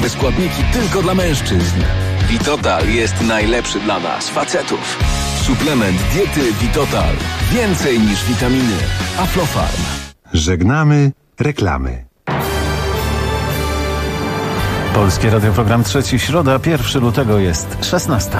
Nowe składniki tylko dla mężczyzn. Vitotal jest najlepszy dla nas, facetów. Suplement diety Vitotal. Więcej niż witaminy. Aflofarm. Żegnamy reklamy. Polskie Radio, program Trzeci, środa, 1 lutego jest 16.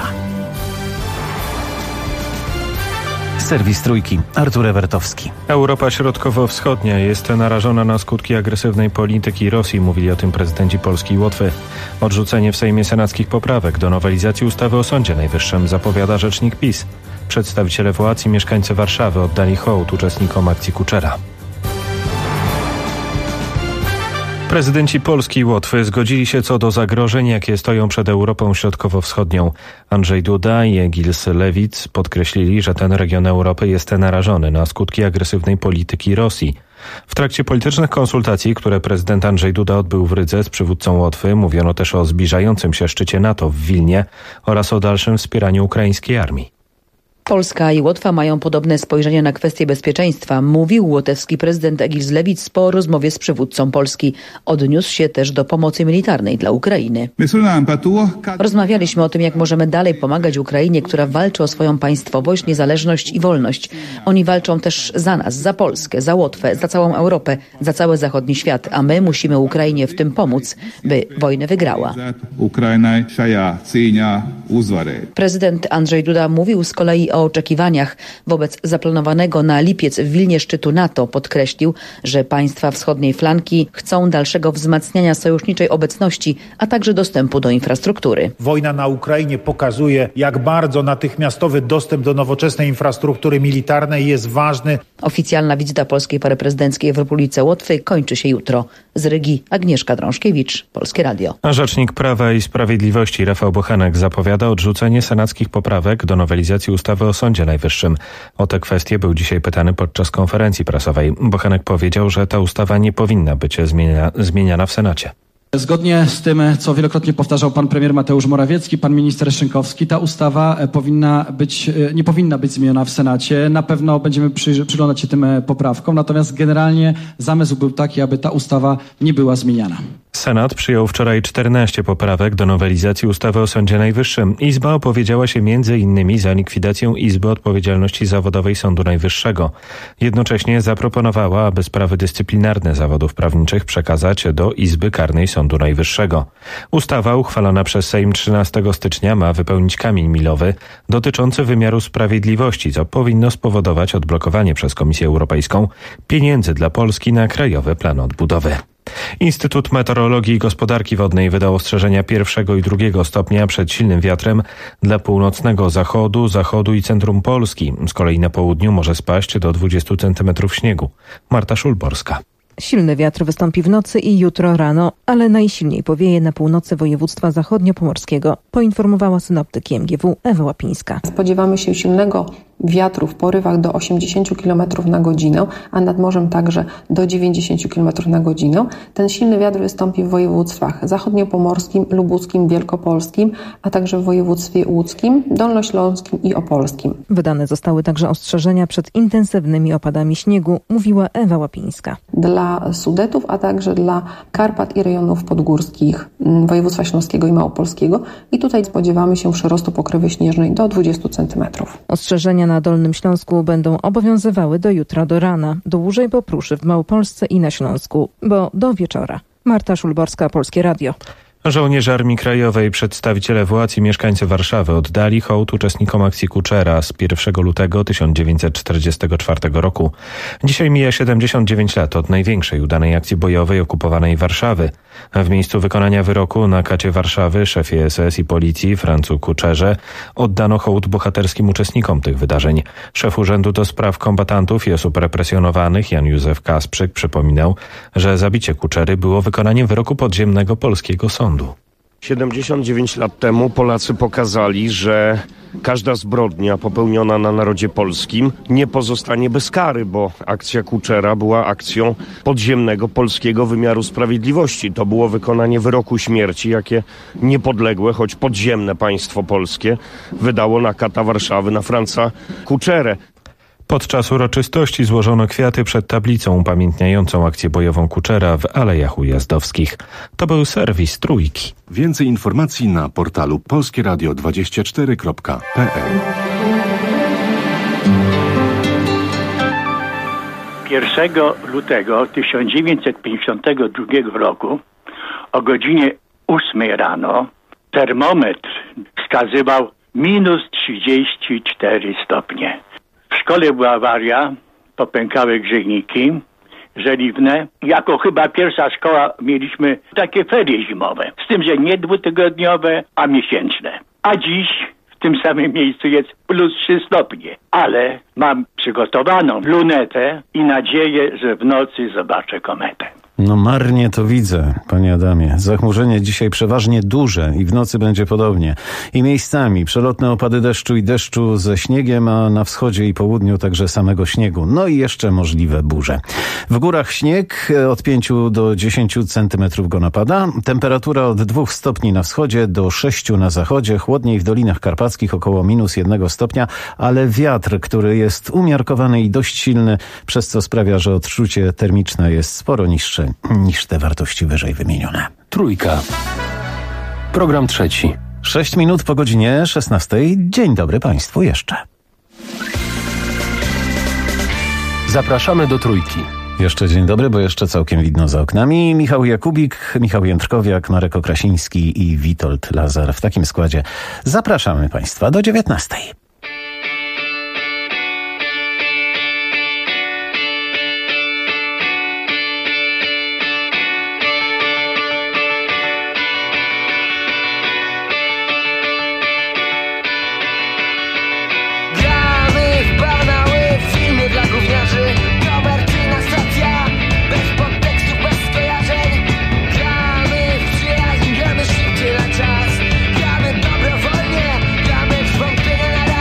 Serwis Trójki, Artur Ewertowski. Europa Środkowo-Wschodnia jest narażona na skutki agresywnej polityki Rosji, mówili o tym prezydenci Polski i Łotwy. Odrzucenie w Sejmie senackich poprawek do nowelizacji ustawy o Sądzie Najwyższym zapowiada rzecznik PiS. Przedstawiciele władz i mieszkańcy Warszawy oddali hołd uczestnikom akcji Kuczera. Prezydenci Polski i Łotwy zgodzili się co do zagrożeń, jakie stoją przed Europą Środkowo-Wschodnią. Andrzej Duda i Egils Levits podkreślili, że ten region Europy jest narażony na skutki agresywnej polityki Rosji. W trakcie politycznych konsultacji, które prezydent Andrzej Duda odbył w Rydze z przywódcą Łotwy, mówiono też o zbliżającym się szczycie NATO w Wilnie oraz o dalszym wspieraniu ukraińskiej armii. Polska i Łotwa mają podobne spojrzenie na kwestie bezpieczeństwa, mówił łotewski prezydent Egils Levits po rozmowie z przywódcą Polski. Odniósł się też do pomocy militarnej dla Ukrainy. Rozmawialiśmy o tym, jak możemy dalej pomagać Ukrainie, która walczy o swoją państwowość, niezależność i wolność. Oni walczą też za nas, za Polskę, za Łotwę, za całą Europę, za cały zachodni świat, a my musimy Ukrainie w tym pomóc, by wojnę wygrała. Prezydent Andrzej Duda mówił z kolei o oczekiwaniach wobec zaplanowanego na lipiec w Wilnie szczytu NATO. Podkreślił, że państwa wschodniej flanki chcą dalszego wzmacniania sojuszniczej obecności, a także dostępu do infrastruktury. Wojna na Ukrainie pokazuje, jak bardzo natychmiastowy dostęp do nowoczesnej infrastruktury militarnej jest ważny. Oficjalna wizyta polskiej pary prezydenckiej w Republice Łotwy kończy się jutro. Z Rygi Agnieszka Drążkiewicz, Polskie Radio. A rzecznik Prawa i Sprawiedliwości Rafał Bochenek zapowiada odrzucenie senackich poprawek do nowelizacji ustawy o Sądzie Najwyższym. O tę kwestię był dzisiaj pytany podczas konferencji prasowej. Bochenek powiedział, że ta ustawa nie powinna być zmieniana w Senacie. Zgodnie z tym, co wielokrotnie powtarzał pan premier Mateusz Morawiecki, pan minister Szynkowski, ta ustawa nie powinna być zmieniona w Senacie. Na pewno będziemy przyglądać się tym poprawkom, natomiast generalnie zamysł był taki, aby ta ustawa nie była zmieniana. Senat przyjął wczoraj 14 poprawek do nowelizacji ustawy o Sądzie Najwyższym. Izba opowiedziała się m.in. za likwidacją Izby Odpowiedzialności Zawodowej Sądu Najwyższego. Jednocześnie zaproponowała, aby sprawy dyscyplinarne zawodów prawniczych przekazać do Izby Karnej Sądu Najwyższego. Ustawa uchwalona przez Sejm 13 stycznia ma wypełnić kamień milowy dotyczący wymiaru sprawiedliwości, co powinno spowodować odblokowanie przez Komisję Europejską pieniędzy dla Polski na Krajowy Plan Odbudowy. Instytut Meteorologii i Gospodarki Wodnej wydał ostrzeżenia 1. i 2. stopnia przed silnym wiatrem dla północnego zachodu i centrum Polski. Z kolei na południu może spaść do 20 cm śniegu. Marta Szulborska. Silny wiatr wystąpi w nocy i jutro rano, ale najsilniej powieje na północy województwa zachodnio-pomorskiego, poinformowała synoptyk MGW Ewa Łapińska. Spodziewamy się silnego wiatru w porywach do 80 km na godzinę, a nad morzem także do 90 km na godzinę. Ten silny wiatr wystąpi w województwach zachodniopomorskim, lubuskim, wielkopolskim, a także w województwie łódzkim, dolnośląskim i opolskim. Wydane zostały także ostrzeżenia przed intensywnymi opadami śniegu, mówiła Ewa Łapińska. Dla Sudetów, a także dla Karpat i rejonów podgórskich województwa śląskiego i małopolskiego. I tutaj spodziewamy się przyrostu pokrywy śnieżnej do 20 cm. Ostrzeżenia na Dolnym Śląsku będą obowiązywały do jutra do rana, dłużej popruszy w Małopolsce i na Śląsku, bo do wieczora. Marta Szulborska, Polskie Radio. Żołnierze Armii Krajowej, przedstawiciele władz i mieszkańcy Warszawy oddali hołd uczestnikom akcji Kuczera z 1 lutego 1944 roku. Dzisiaj mija 79 lat od największej udanej akcji bojowej okupowanej Warszawy. W miejscu wykonania wyroku na kacie Warszawy szefie SS i policji Francu Kuczerze oddano hołd bohaterskim uczestnikom tych wydarzeń. Szef Urzędu do Spraw Kombatantów i Osób Represjonowanych Jan Józef Kasprzyk przypominał, że zabicie Kuczery było wykonaniem wyroku podziemnego polskiego sądu. 79 lat temu Polacy pokazali, że każda zbrodnia popełniona na narodzie polskim nie pozostanie bez kary, bo akcja Kuczera była akcją podziemnego polskiego wymiaru sprawiedliwości. To było wykonanie wyroku śmierci, jakie niepodległe, choć podziemne państwo polskie wydało na kata Warszawy, na Franca Kuczerę. Podczas uroczystości złożono kwiaty przed tablicą upamiętniającą akcję bojową Kuczera w Alejach Ujazdowskich. To był serwis Trójki. Więcej informacji na portalu polskieradio24.pl. 1 lutego 1952 roku o godzinie 8 rano termometr wskazywał -34 stopnie. W szkole była awaria, popękały grzejniki żeliwne. Jako chyba pierwsza szkoła mieliśmy takie ferie zimowe, z tym, że nie dwutygodniowe, a miesięczne. A dziś w tym samym miejscu jest +3 stopnie, ale mam przygotowaną lunetę i nadzieję, że w nocy zobaczę kometę. No marnie to widzę, panie Adamie. Zachmurzenie dzisiaj przeważnie duże i w nocy będzie podobnie. I miejscami przelotne opady deszczu i deszczu ze śniegiem, a na wschodzie i południu także samego śniegu. No i jeszcze możliwe burze. W górach śnieg, od 5 do 10 centymetrów go napada. Temperatura od 2 stopni na wschodzie do 6 na zachodzie. Chłodniej w Dolinach Karpackich około -1 stopnia, ale wiatr, który jest umiarkowany i dość silny, przez co sprawia, że odczucie termiczne jest sporo niższe niż te wartości wyżej wymienione. Trójka. Program trzeci. 6 minut po godzinie 16. Dzień dobry Państwu jeszcze. Zapraszamy do Trójki. Jeszcze dzień dobry, bo jeszcze całkiem widno za oknami. Michał Jakubik, Michał Jędrkowiak, Marek Okrasiński i Witold Lazar. W takim składzie zapraszamy Państwa do 19. Gramy dobrowolnie, gramy w wątpienie na raz.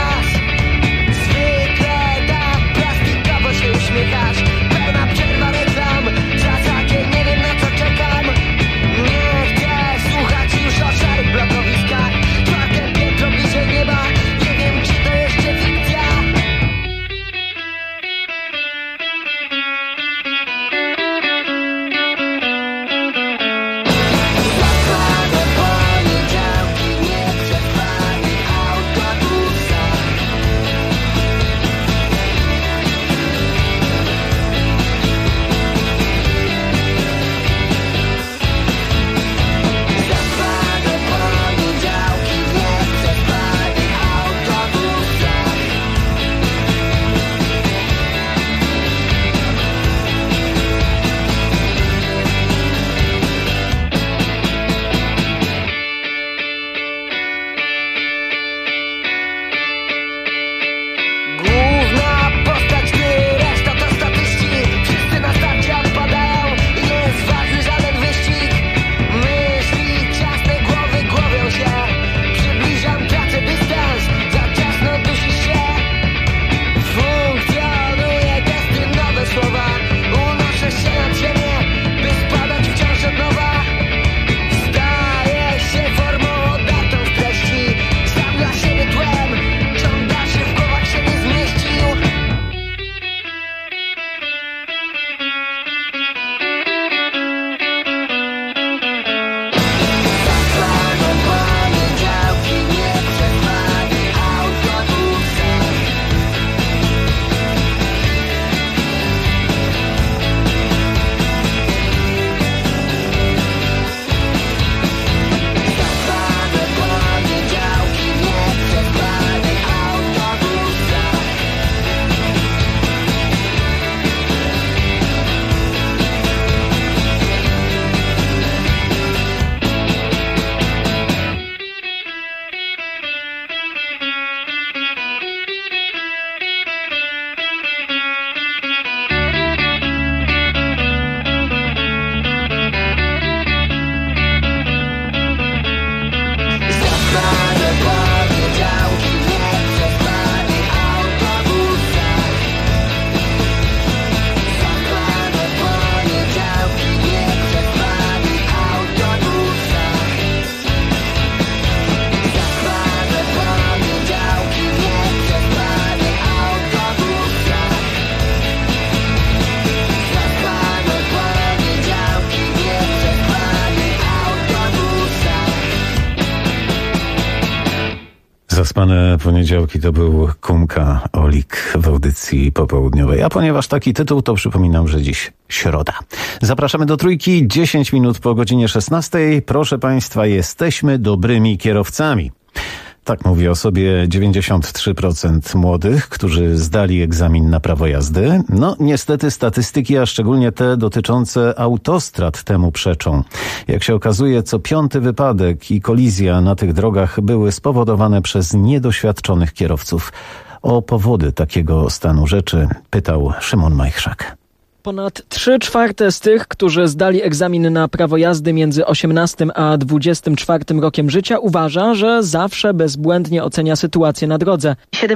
Zaspane poniedziałki to był Kumka Olik w audycji popołudniowej. A ponieważ taki tytuł, to przypominam, że dziś środa. Zapraszamy do Trójki, 10 minut po godzinie 16. Proszę Państwa, jesteśmy dobrymi kierowcami. Tak mówi o sobie 93% młodych, którzy zdali egzamin na prawo jazdy. No niestety statystyki, a szczególnie te dotyczące autostrad temu przeczą. Jak się okazuje, co 5. wypadek i kolizja na tych drogach były spowodowane przez niedoświadczonych kierowców. O powody takiego stanu rzeczy pytał Szymon Majchrzak. Ponad 3/4 z tych, którzy zdali egzamin na prawo jazdy między 18 a 24 rokiem życia, uważa, że zawsze bezbłędnie ocenia sytuację na drodze.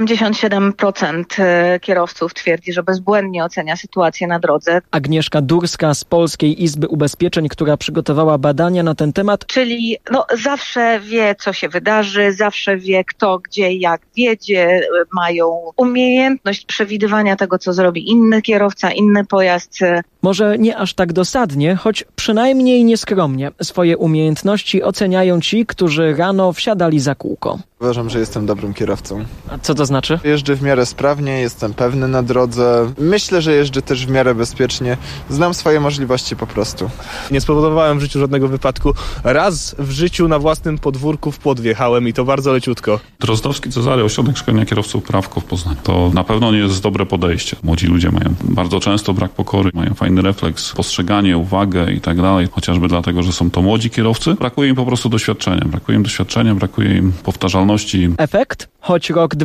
77% kierowców twierdzi, że bezbłędnie ocenia sytuację na drodze. Agnieszka Durska z Polskiej Izby Ubezpieczeń, która przygotowała badania na ten temat. Czyli zawsze wie, co się wydarzy, zawsze wie, kto, gdzie, jak wiedzie. Mają umiejętność przewidywania tego, co zrobi inny kierowca, inny pojazd. Może nie aż tak dosadnie, choć przynajmniej nieskromnie. Swoje umiejętności oceniają ci, którzy rano wsiadali za kółko. Uważam, że jestem dobrym kierowcą. A co to znaczy? Jeżdżę w miarę sprawnie, jestem pewny na drodze. Myślę, że jeżdżę też w miarę bezpiecznie. Znam swoje możliwości po prostu. Nie spowodowałem w życiu żadnego wypadku. Raz w życiu na własnym podwórku w płot wjechałem i to bardzo leciutko. Drozdowski Cezary, Ośrodek Szkolenia Kierowców Prawko w Poznaniu. To na pewno nie jest dobre podejście. Młodzi ludzie mają bardzo często brak pokory, mają fajny refleks, postrzeganie, uwagę i tak dalej. Chociażby dlatego, że są to młodzi kierowcy. Brakuje im po prostu doświadczenia. Brakuje im powtarzalności. Efekt? Choć rok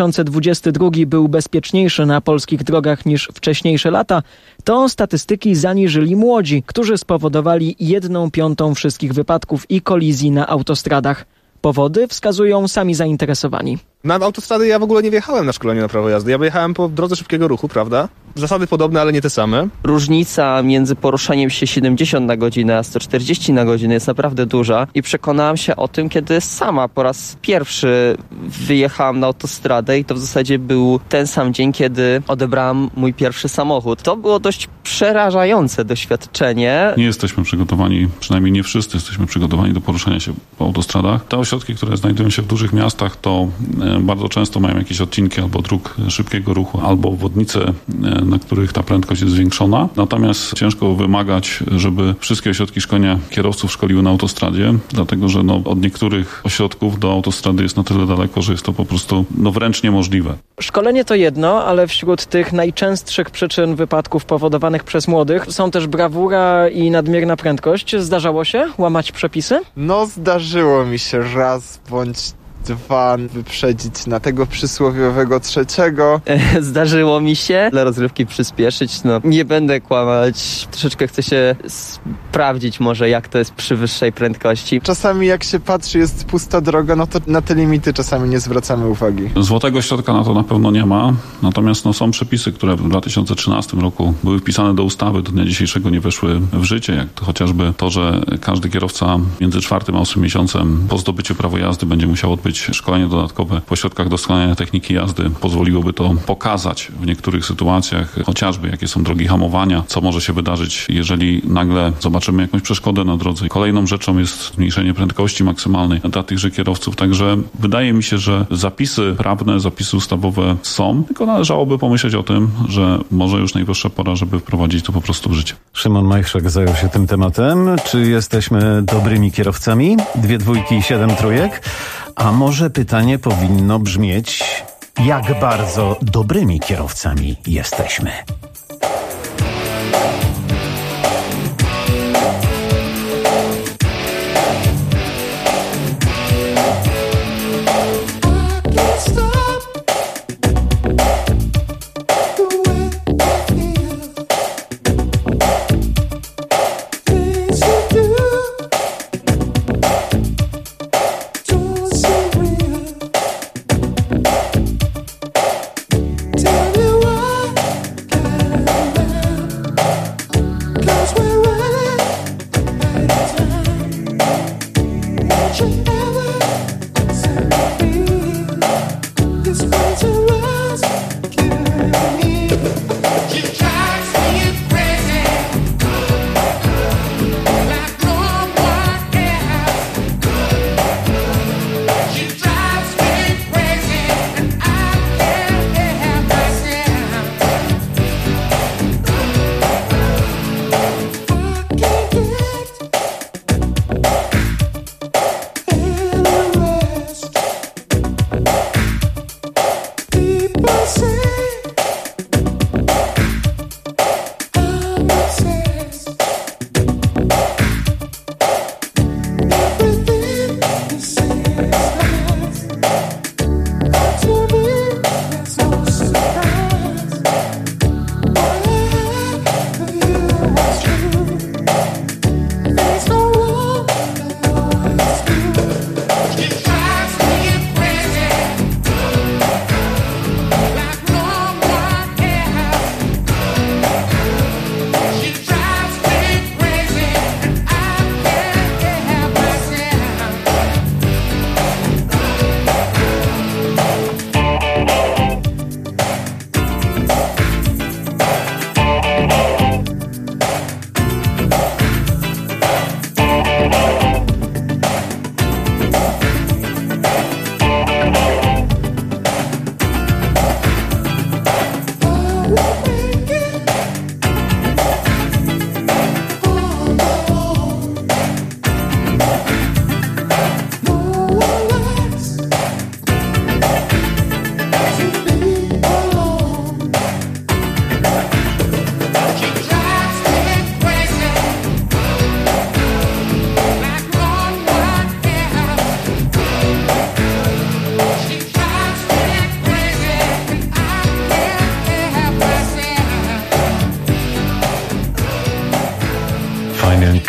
2022 był bezpieczniejszy na polskich drogach niż wcześniejsze lata, to statystyki zaniżyli młodzi, którzy spowodowali 1/5 wszystkich wypadków i kolizji na autostradach. Powody wskazują sami zainteresowani. Na autostrady ja w ogóle nie wjechałem na szkolenie na prawo jazdy. Ja wyjechałem po drodze szybkiego ruchu, prawda? Zasady podobne, ale nie te same. Różnica między poruszaniem się 70 na godzinę a 140 na godzinę jest naprawdę duża i przekonałam się o tym, kiedy sama po raz pierwszy wyjechałam na autostradę i to w zasadzie był ten sam dzień, kiedy odebrałam mój pierwszy samochód. To było dość przerażające doświadczenie. Nie jesteśmy przygotowani, przynajmniej nie wszyscy jesteśmy przygotowani do poruszania się po autostradach. Te ośrodki, które znajdują się w dużych miastach, to bardzo często mają jakieś odcinki albo dróg szybkiego ruchu, albo obwodnice, na których ta prędkość jest zwiększona. Natomiast ciężko wymagać, żeby wszystkie ośrodki szkolenia kierowców szkoliły na autostradzie, dlatego że od niektórych ośrodków do autostrady jest na tyle daleko, że jest to po prostu wręcz niemożliwe. Szkolenie to jedno, ale wśród tych najczęstszych przyczyn wypadków powodowanych przez młodych są też brawura i nadmierna prędkość. Zdarzało się łamać przepisy? Zdarzyło mi się raz bądź dwa wyprzedzić na tego przysłowiowego trzeciego. Zdarzyło mi się dla rozrywki przyspieszyć. Nie będę kłamać. Troszeczkę chcę się sprawdzić może, jak to jest przy wyższej prędkości. Czasami jak się patrzy, jest pusta droga, to na te limity czasami nie zwracamy uwagi. Złotego środka na to na pewno nie ma. Natomiast są przepisy, które w 2013 roku były wpisane do ustawy, do dnia dzisiejszego nie weszły w życie. Jak to chociażby to, że każdy kierowca między 4. a 8 miesiącem po zdobyciu prawa jazdy będzie musiał odbyć szkolenie dodatkowe w ośrodkach doskonalenia techniki jazdy. Pozwoliłoby to pokazać w niektórych sytuacjach, chociażby jakie są drogi hamowania, co może się wydarzyć, jeżeli nagle zobaczymy jakąś przeszkodę na drodze. Kolejną rzeczą jest zmniejszenie prędkości maksymalnej dla tychże kierowców. Także wydaje mi się, że zapisy prawne, zapisy ustawowe są, tylko należałoby pomyśleć o tym, że może już najwyższa pora, żeby wprowadzić to po prostu w życie. Szymon Majchrzak zajął się tym tematem. Czy jesteśmy dobrymi kierowcami? 2 dwójki i 7 trójek? A może pytanie powinno brzmieć, jak bardzo dobrymi kierowcami jesteśmy?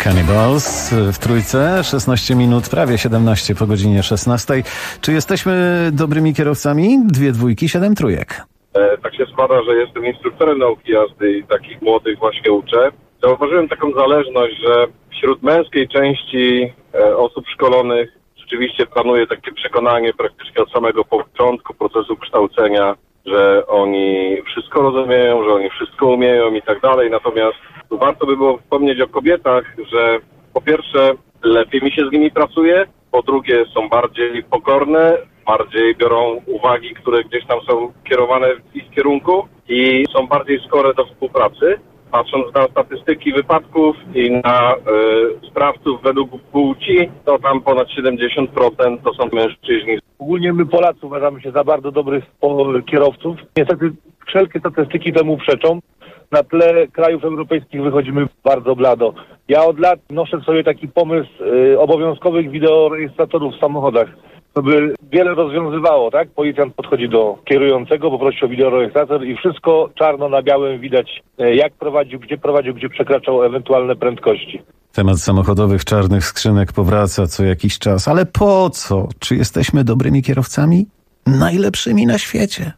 Cannibals w trójce, 16 minut, prawie 17 po godzinie 16. Czy jesteśmy dobrymi kierowcami? 2 dwójki, 7 trójek. Tak się składa, że jestem instruktorem nauki jazdy i takich młodych właśnie uczę. Zauważyłem taką zależność, że wśród męskiej części osób szkolonych rzeczywiście panuje takie przekonanie praktycznie od samego początku procesu kształcenia, że oni wszystko rozumieją, że oni wszystko umieją i tak dalej. Natomiast warto by było wspomnieć o kobietach, że po pierwsze lepiej mi się z nimi pracuje, po drugie są bardziej pokorne, bardziej biorą uwagi, które gdzieś tam są kierowane w ich kierunku i są bardziej skore do współpracy. Patrząc na statystyki wypadków i na sprawców według płci, to tam ponad 70% to są mężczyźni. Ogólnie my Polacy uważamy się za bardzo dobrych kierowców. Niestety wszelkie statystyki temu przeczą. Na tle krajów europejskich wychodzimy bardzo blado. Ja od lat noszę sobie taki pomysł obowiązkowych wideorejestratorów w samochodach. To by wiele rozwiązywało, tak? Policjant podchodzi do kierującego, poprosi o wideorejestrator i wszystko czarno na białym widać, jak prowadził, gdzie przekraczał ewentualne prędkości. Temat samochodowych czarnych skrzynek powraca co jakiś czas. Ale po co? Czy jesteśmy dobrymi kierowcami? Najlepszymi na świecie.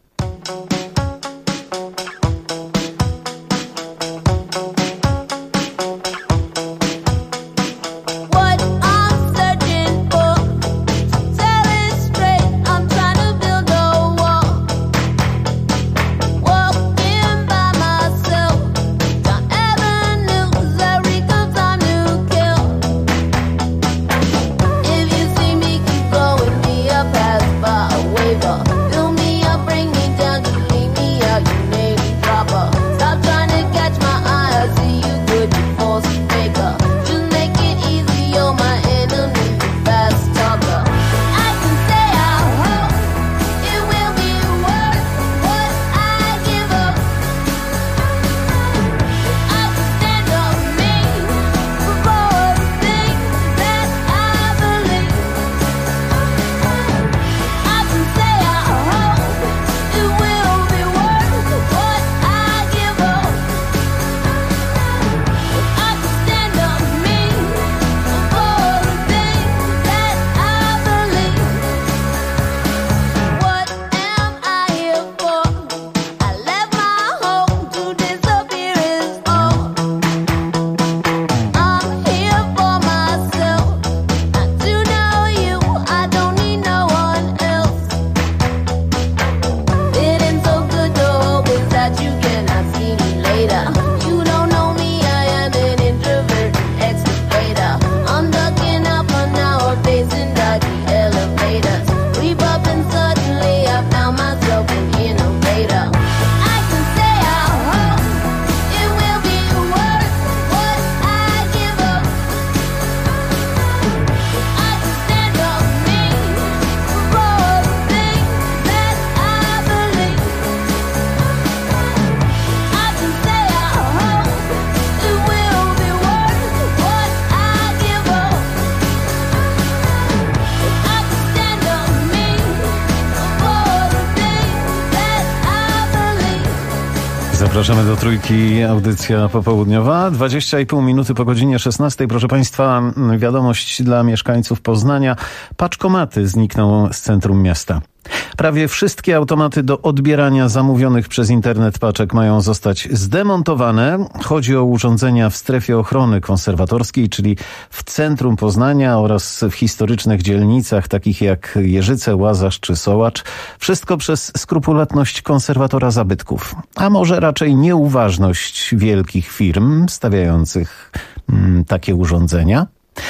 Zapraszamy do trójki, audycja popołudniowa. 20,5 minuty po godzinie 16. Proszę Państwa, wiadomość dla mieszkańców Poznania. Paczkomaty znikną z centrum miasta. Prawie wszystkie automaty do odbierania zamówionych przez internet paczek mają zostać zdemontowane. Chodzi o urządzenia w strefie ochrony konserwatorskiej, czyli w centrum Poznania oraz w historycznych dzielnicach takich jak Jeżyce, Łazarz czy Sołacz. Wszystko przez skrupulatność konserwatora zabytków, a może raczej nieuważność wielkich firm stawiających takie urządzenia.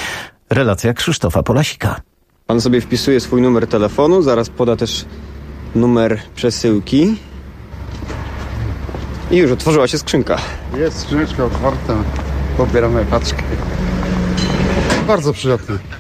Relacja Krzysztofa Polasika. Pan sobie wpisuje swój numer telefonu, zaraz poda też numer przesyłki i już otworzyła się skrzynka. Jest skrzyneczka otwarta, pobieramy paczkę. Bardzo przyjemne.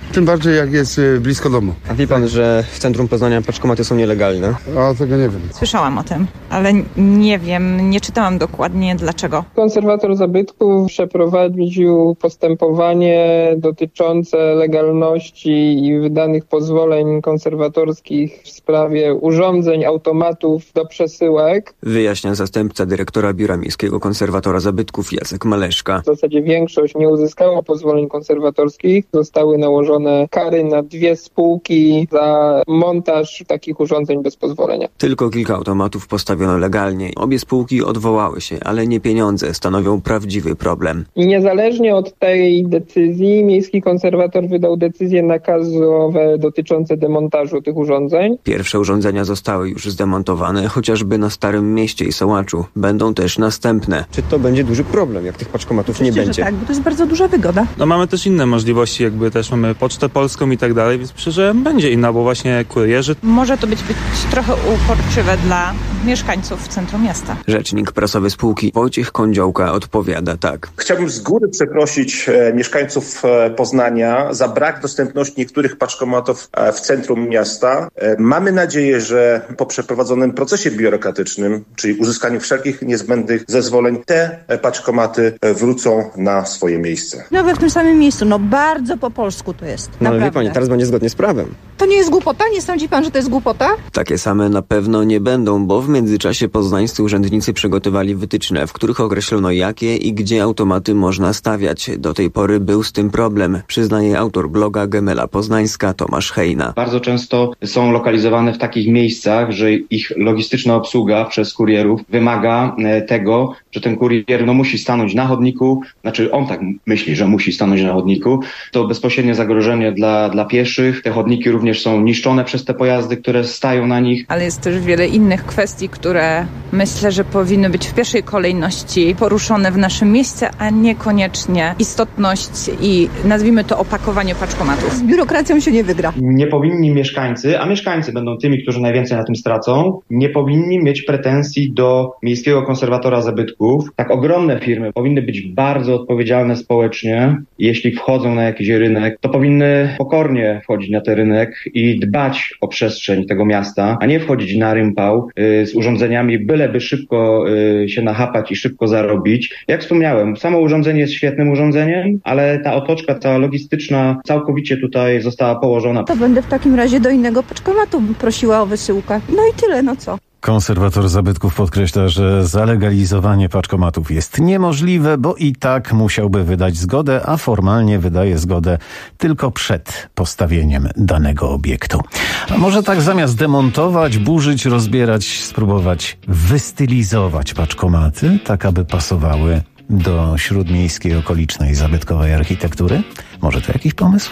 Tym bardziej jak jest blisko domu. A wie pan, że w centrum Poznania paczkomaty są nielegalne? A tego nie wiem. Słyszałam o tym, ale nie wiem, nie czytałam dokładnie dlaczego. Konserwator zabytków przeprowadził postępowanie dotyczące legalności i wydanych pozwoleń konserwatorskich w sprawie urządzeń, automatów do przesyłek. Wyjaśnia zastępca dyrektora Biura Miejskiego Konserwatora Zabytków Jacek Maleszka. W zasadzie większość nie uzyskała pozwoleń konserwatorskich. Zostały nałożone kary na 2 spółki za montaż takich urządzeń bez pozwolenia. Tylko kilka automatów postawiono legalnie. Obie spółki odwołały się, ale nie pieniądze stanowią prawdziwy problem. I niezależnie od tej decyzji miejski konserwator wydał decyzje nakazowe dotyczące demontażu tych urządzeń. Pierwsze urządzenia zostały już zdemontowane, chociażby na Starym Mieście i Sołaczu. Będą też następne. Czy to będzie duży problem, jak tych paczkomatów nie będzie? Tak, bo to jest bardzo duża wygoda. No mamy też inne możliwości, jakby też mamy Pocztę Polską i tak dalej, więc myślę, że będzie inna, bo właśnie kurierzy. Może to być trochę uporczywe dla mieszkańców w centrum miasta. Rzecznik prasowy spółki Wojciech Kądziołka odpowiada tak. Chciałbym z góry przeprosić mieszkańców Poznania za brak dostępności niektórych paczkomatów w centrum miasta. Mamy nadzieję, że po przeprowadzonym procesie biurokratycznym, czyli uzyskaniu wszelkich niezbędnych zezwoleń, te paczkomaty wrócą na swoje miejsce. Nawet w tym samym miejscu, bardzo po polsku to jest. No ale wie pani, teraz będzie zgodnie z prawem. To nie jest głupota? Nie sądzi pan, że to jest głupota? Takie same na pewno nie będą, bo w międzyczasie poznańscy urzędnicy przygotowali wytyczne, w których określono jakie i gdzie automaty można stawiać. Do tej pory był z tym problem, przyznaje autor bloga Gemela Poznańska Tomasz Hejna. Bardzo często są lokalizowane w takich miejscach, że ich logistyczna obsługa przez kurierów wymaga tego, że ten kurier musi stanąć na chodniku, znaczy on tak myśli, że musi stanąć na chodniku. To bezpośrednie zagrożenie dla pieszych. Te chodniki również są niszczone przez te pojazdy, które stają na nich. Ale jest też wiele innych kwestii, które myślę, że powinny być w pierwszej kolejności poruszone w naszym mieście, a niekoniecznie istotność i nazwijmy to opakowanie paczkomatów. Z biurokracją się nie wygra. Nie powinni mieszkańcy, a mieszkańcy będą tymi, którzy najwięcej na tym stracą, nie powinni mieć pretensji do Miejskiego Konserwatora Zabytków. Tak ogromne firmy powinny być bardzo odpowiedzialne społecznie. Jeśli wchodzą na jakiś rynek, to powinny pokornie wchodzić na ten rynek i dbać o przestrzeń tego miasta, a nie wchodzić na rympał z urządzeniami, byleby szybko się nachapać i szybko zarobić. Jak wspomniałem, samo urządzenie jest świetnym urządzeniem, ale ta otoczka cała logistyczna całkowicie tutaj została położona. To będę w takim razie do innego paczkomatu prosiła o wysyłkę. No i tyle, co? Konserwator zabytków podkreśla, że zalegalizowanie paczkomatów jest niemożliwe, bo i tak musiałby wydać zgodę, a formalnie wydaje zgodę tylko przed postawieniem danego obiektu. A może tak zamiast demontować, burzyć, rozbierać, spróbować wystylizować paczkomaty, tak aby pasowały do śródmiejskiej, okolicznej, zabytkowej architektury? Może to jakiś pomysł?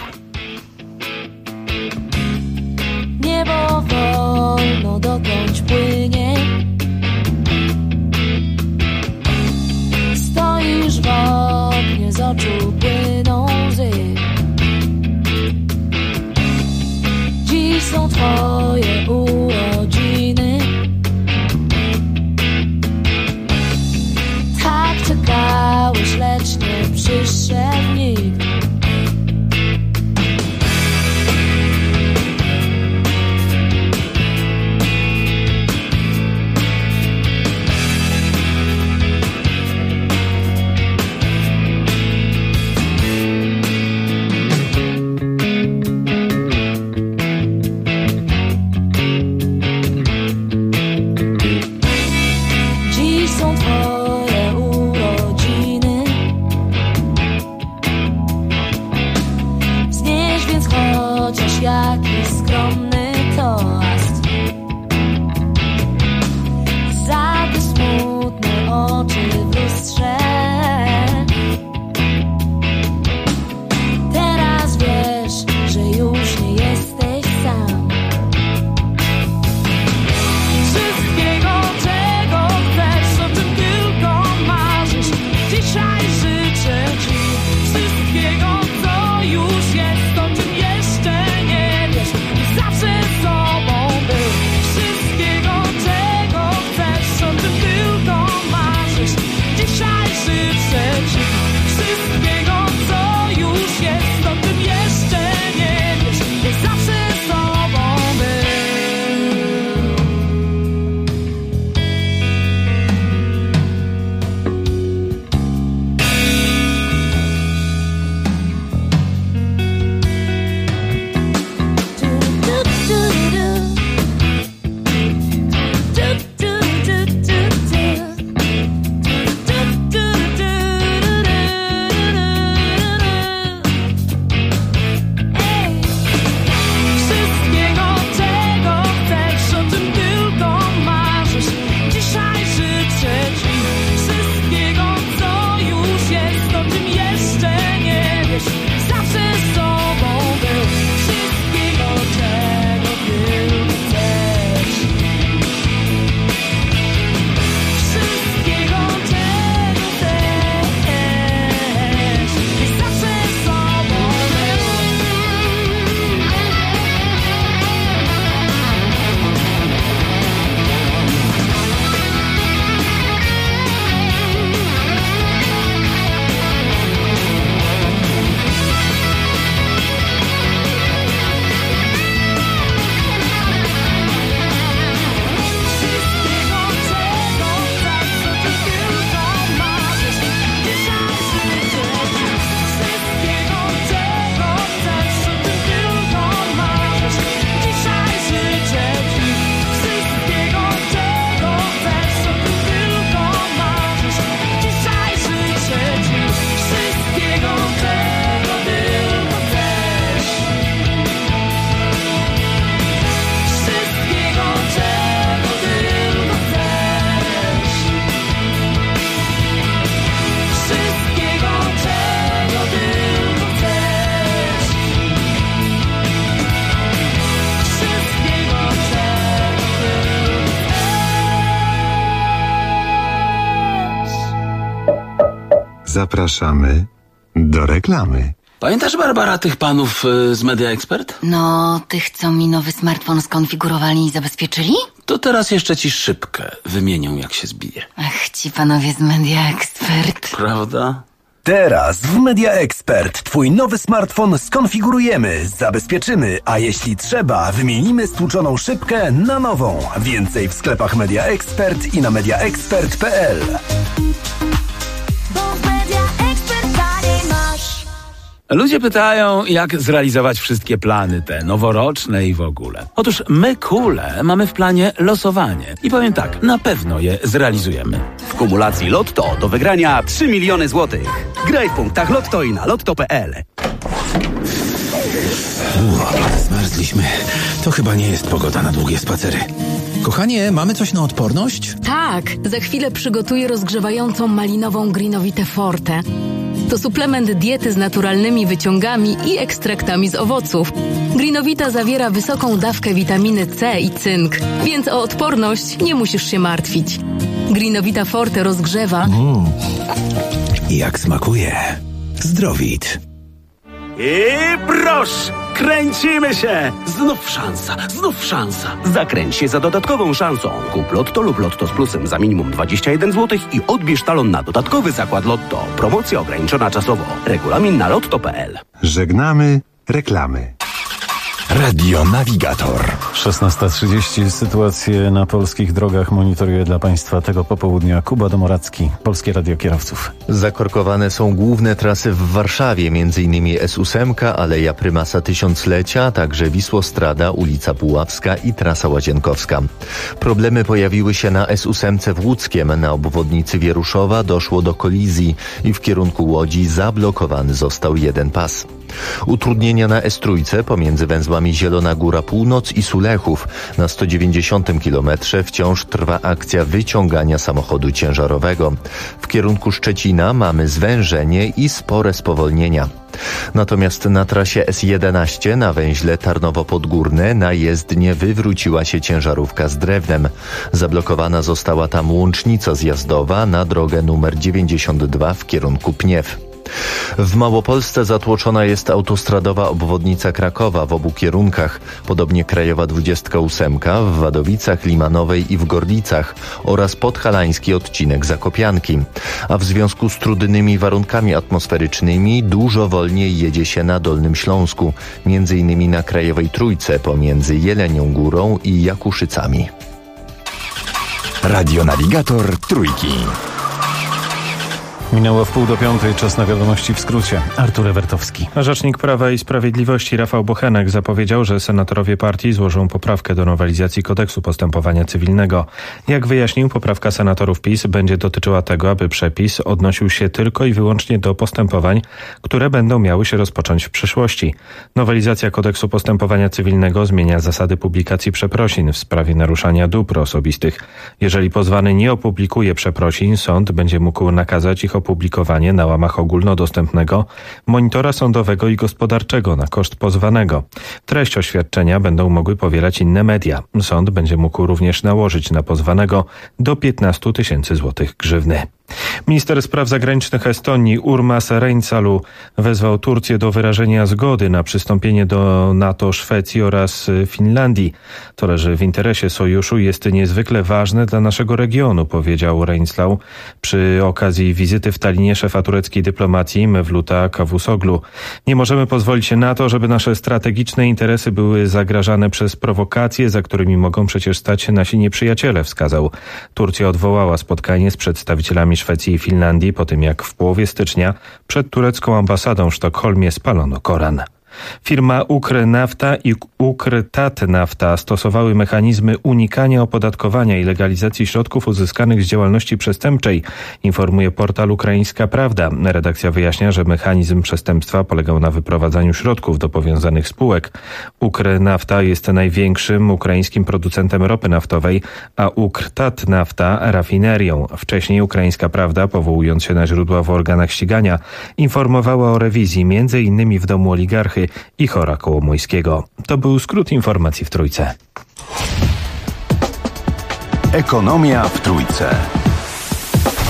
Niebo wolno dokądś płynie, stoisz w oknie, z oczu płyną łzy. Dziś są twoje urodziny, tak czekałeś, lecz nie przyszedł nikt. Zawsze Zapraszamy do reklamy. Pamiętasz, Barbara, tych panów z Media Expert? No, tych, co mi nowy smartfon skonfigurowali i zabezpieczyli? To teraz jeszcze ci szybkę wymienią, jak się zbije. Ach, ci panowie z Media Expert. Prawda? Teraz w Media Expert twój nowy smartfon skonfigurujemy, zabezpieczymy, a jeśli trzeba, wymienimy stłuczoną szybkę na nową. Więcej w sklepach Media Expert i na mediaexpert.pl. Ludzie pytają, jak zrealizować wszystkie plany te noworoczne i w ogóle. Otóż my, Kule, mamy w planie losowanie. I powiem tak, na pewno je zrealizujemy. W kumulacji Lotto do wygrania 3 miliony złotych. Graj w punktach Lotto i na lotto.pl. Zmarzliśmy. To chyba nie jest pogoda na długie spacery. Kochanie, mamy coś na odporność? Tak, za chwilę przygotuję rozgrzewającą malinową Greenowitę Forte. To suplement diety z naturalnymi wyciągami i ekstraktami z owoców. Greenowita zawiera wysoką dawkę witaminy C i cynk, więc o odporność nie musisz się martwić. Greenowita Forte rozgrzewa. Jak smakuje. Zdrowit. I proszę, kręcimy się! Znów szansa. Zakręć się za dodatkową szansą. Kup Lotto lub Lotto z plusem za minimum 21 zł i odbierz talon na dodatkowy zakład Lotto. Promocja ograniczona czasowo. Regulamin na lotto.pl. Żegnamy reklamy. Radio Navigator. 16:30. Sytuację na polskich drogach monitoruje dla Państwa tego popołudnia Kuba Domoracki, Polskie Radio Kierowców. Zakorkowane są główne trasy w Warszawie, m.in. S8, Aleja Prymasa Tysiąclecia, a także Wisłostrada, ulica Puławska i trasa Łazienkowska. Problemy pojawiły się na S8 w Łódzkiem. Na obwodnicy Wieruszowa doszło do kolizji i w kierunku Łodzi zablokowany został jeden pas. Utrudnienia na S3 pomiędzy węzłami Zielona Góra Północ i Sulechów. Na 190 km wciąż trwa akcja wyciągania samochodu ciężarowego. W kierunku Szczecina mamy zwężenie i spore spowolnienia. Natomiast na trasie S11 na węźle Tarnowo-Podgórne na jezdnię wywróciła się ciężarówka z drewnem. Zablokowana została tam łącznica zjazdowa na drogę numer 92 w kierunku Pniew. W Małopolsce zatłoczona jest autostradowa obwodnica Krakowa w obu kierunkach, podobnie krajowa 28 w Wadowicach, Limanowej i w Gorlicach oraz podhalański odcinek Zakopianki. A w związku z trudnymi warunkami atmosferycznymi dużo wolniej jedzie się na Dolnym Śląsku, m.in. na Krajowej Trójce pomiędzy Jelenią Górą i Jakuszycami. Radio Navigator Trójki. Minęło 4:30, czas na wiadomości w skrócie. Artur Ewertowski. Rzecznik Prawa i Sprawiedliwości Rafał Bochenek zapowiedział, że senatorowie partii złożą poprawkę do nowelizacji kodeksu postępowania cywilnego. Jak wyjaśnił, poprawka senatorów PiS będzie dotyczyła tego, aby przepis odnosił się tylko i wyłącznie do postępowań, które będą miały się rozpocząć w przyszłości. Nowelizacja kodeksu postępowania cywilnego zmienia zasady publikacji przeprosin w sprawie naruszania dóbr osobistych. Jeżeli pozwany nie opublikuje przeprosin, sąd będzie mógł nakazać ich opublikowanie na łamach ogólnodostępnego monitora sądowego i gospodarczego na koszt pozwanego. Treść oświadczenia będą mogły powielać inne media. Sąd będzie mógł również nałożyć na pozwanego do 15 000 złotych grzywny. Minister spraw zagranicznych Estonii Urmas Reinsalu wezwał Turcję do wyrażenia zgody na przystąpienie do NATO Szwecji oraz Finlandii. To leży w interesie sojuszu i jest niezwykle ważne dla naszego regionu, powiedział Reinslau przy okazji wizyty w Tallinie szefa tureckiej dyplomacji Mevluta Cavusoglu. Nie możemy pozwolić na to, żeby nasze strategiczne interesy były zagrażane przez prowokacje, za którymi mogą przecież stać nasi nieprzyjaciele, wskazał. Turcja odwołała spotkanie z przedstawicielami Szwecji i Finlandii po tym, jak w połowie stycznia przed turecką ambasadą w Sztokholmie spalono Koran. Firma Ukr-Nafta i Ukr-Tatnafta stosowały mechanizmy unikania opodatkowania i legalizacji środków uzyskanych z działalności przestępczej, informuje portal Ukraińska Prawda. Redakcja wyjaśnia, że mechanizm przestępstwa polegał na wyprowadzaniu środków do powiązanych spółek. Ukr-Nafta jest największym ukraińskim producentem ropy naftowej, a Ukr-Tatnafta rafinerią. Wcześniej Ukraińska Prawda, powołując się na źródła w organach ścigania, informowała o rewizji m.in. w domu oligarchy Ichora Kołomojskiego. To był skrót informacji w Trójce. Ekonomia w Trójce.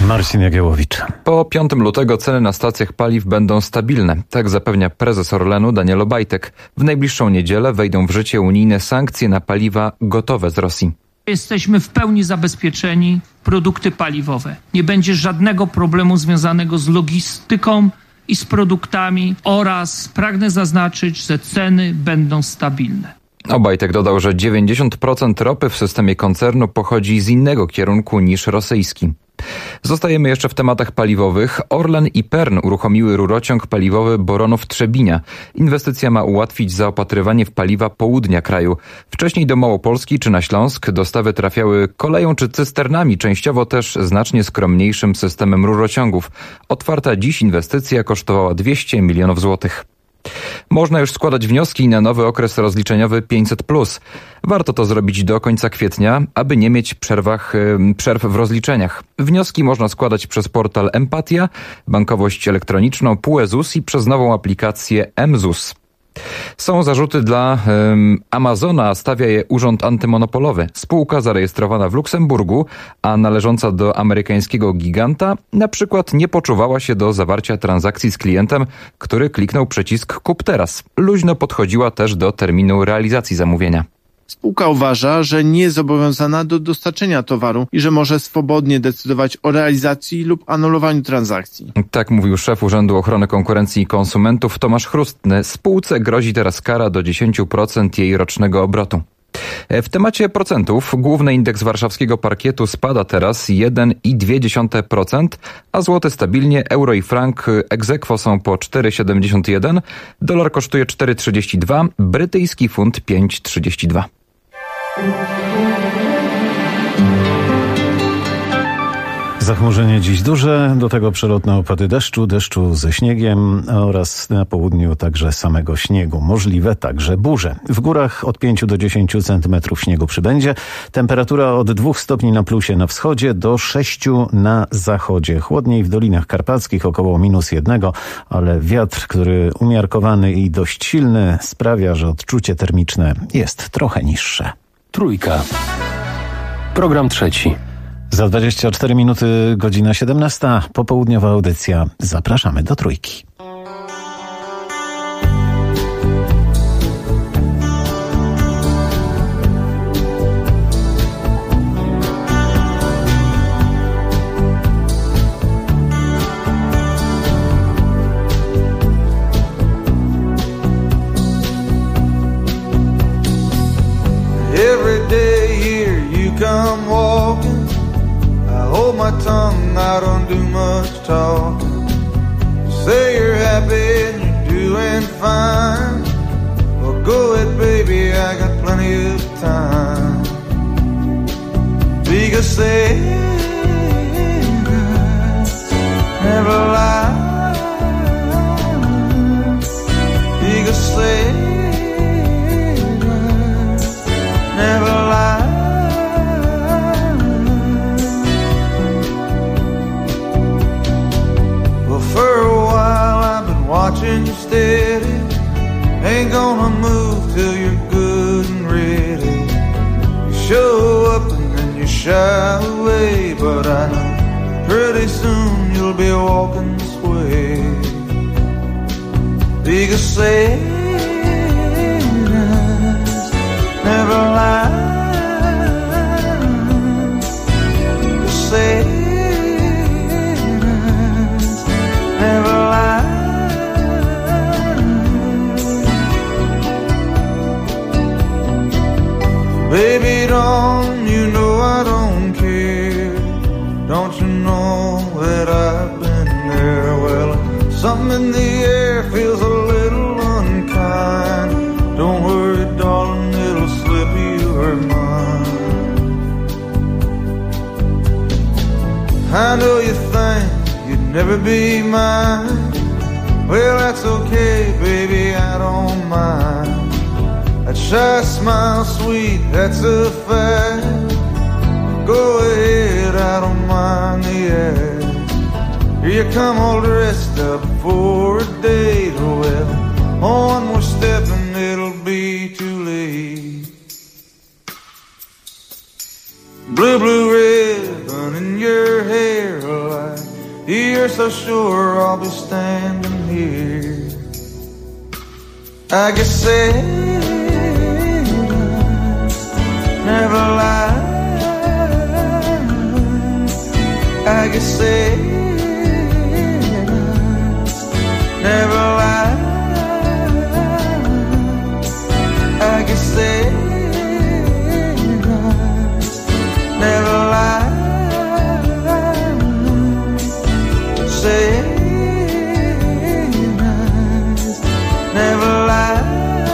Marcin Jagiełowicz. Po 5 lutego ceny na stacjach paliw będą stabilne. Tak zapewnia prezes Orlenu Daniel Obajtek. W najbliższą niedzielę wejdą w życie unijne sankcje na paliwa gotowe z Rosji. Jesteśmy w pełni zabezpieczeni, produkty paliwowe. Nie będzie żadnego problemu związanego z logistyką i z produktami oraz pragnę zaznaczyć, że ceny będą stabilne. Obajtek dodał, że 90% ropy w systemie koncernu pochodzi z innego kierunku niż rosyjski. Zostajemy jeszcze w tematach paliwowych. Orlen i PERN uruchomiły rurociąg paliwowy Boronów-Trzebinia. Inwestycja ma ułatwić zaopatrywanie w paliwa południa kraju. Wcześniej do Małopolski czy na Śląsk dostawy trafiały koleją czy cysternami, częściowo też znacznie skromniejszym systemem rurociągów. Otwarta dziś inwestycja kosztowała 200 milionów złotych. Można już składać wnioski na nowy okres rozliczeniowy 500+. Warto to zrobić do końca kwietnia, aby nie mieć przerw w rozliczeniach. Wnioski można składać przez portal Empatia, bankowość elektroniczną PUE ZUS i przez nową aplikację mZUS. Są zarzuty dla Amazona, a stawia je Urząd Antymonopolowy. Spółka zarejestrowana w Luksemburgu, a należąca do amerykańskiego giganta, na przykład nie poczuwała się do zawarcia transakcji z klientem, który kliknął przycisk kup teraz. Luźno podchodziła też do terminu realizacji zamówienia. Spółka uważa, że nie jest zobowiązana do dostarczenia towaru i że może swobodnie decydować o realizacji lub anulowaniu transakcji. Tak mówił szef Urzędu Ochrony Konkurencji i Konsumentów Tomasz Chrustny. Spółce grozi teraz kara do 10% jej rocznego obrotu. W temacie procentów główny indeks warszawskiego parkietu spada teraz 1,2%, a złoty stabilnie, euro i frank ex aequo są po 4,71, dolar kosztuje 4,32, brytyjski funt 5,32. Zachmurzenie dziś duże, do tego przelotne opady deszczu ze śniegiem oraz na południu także samego śniegu. Możliwe także burze. W górach od 5 do 10 centymetrów śniegu przybędzie. Temperatura od 2 stopni na plusie na wschodzie do 6 na zachodzie. Chłodniej w Dolinach Karpackich około -1, ale wiatr, który umiarkowany i dość silny, sprawia, że odczucie termiczne jest trochę niższe. Trójka. Program trzeci. Za 24 minuty, godzina 17, popołudniowa audycja. Zapraszamy do Trójki. Every day here you come walking, hold my tongue, I don't do much talking. Say you're happy and you're doing fine. Well, go ahead, baby, I got plenty of time. Because sailors never lie. Because sailors never lie. For a while I've been watching you steady. Ain't gonna move till you're good and ready. You show up and then you shy away, but I know pretty soon you'll be walking this way. Because sailors never lie. Because sailors never lie. Baby, don't you know I don't care? Don't you know that I've been there? Well, something in the air feels a little unkind. Don't worry, darling, it'll slip your mind. I know you think you'd never be mine. Well, that's okay, baby, I don't mind. That shy smile, sweet, that's a fact. Go ahead, I don't mind the act. Here you come all dressed up for a date. Well, one more step and it'll be too late. Blue, blue ribbon in your hair, so sure I'll be standing here. I guess Santa never lies. I guess Santa never lies. I guess Santa never lies. Say never lie.